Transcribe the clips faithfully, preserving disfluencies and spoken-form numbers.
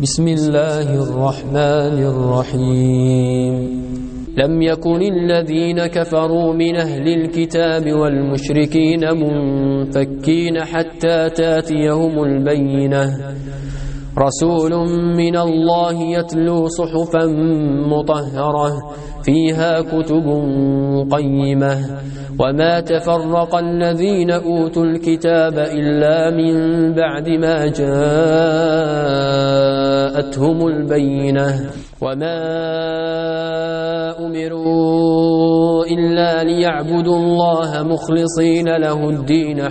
بسم الله الرحمن الرحيم لم يكن الذين كفروا من أهل الكتاب والمشركين منفكين حتى تاتيهم البينة رسول من الله يتلو صحفا مطهرة فيها كتب قيمة وما تفرق الذين أوتوا الكتاب إلا من بعد ما جاءتهم البينة وما أمروا إلا ليعبدوا الله مخلصين له الدين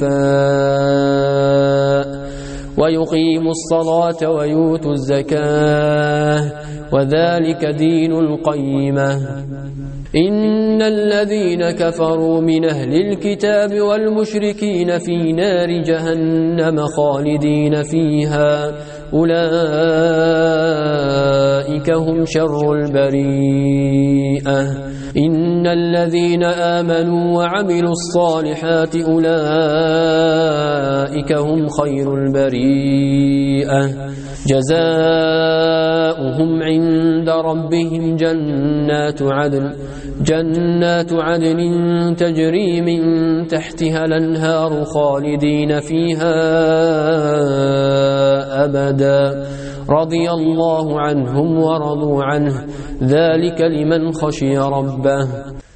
حنفاء ويقيموا الصلاة ويؤتوا الزكاة وذلك دين القيمة إن الذين كفروا من أهل الكتاب والمشركين في نار جهنم خالدين فيها أولئك هم شر البريئة إن الذين آمنوا وعملوا الصالحات أولئك هم خير البريئة جزاؤهم عند ربهم جنات عدن جنات عدن تجري من تحتها الأنهار خالدين فيها أبدا رضي الله عنهم ورضوا عنه ذلك لمن خشي ربه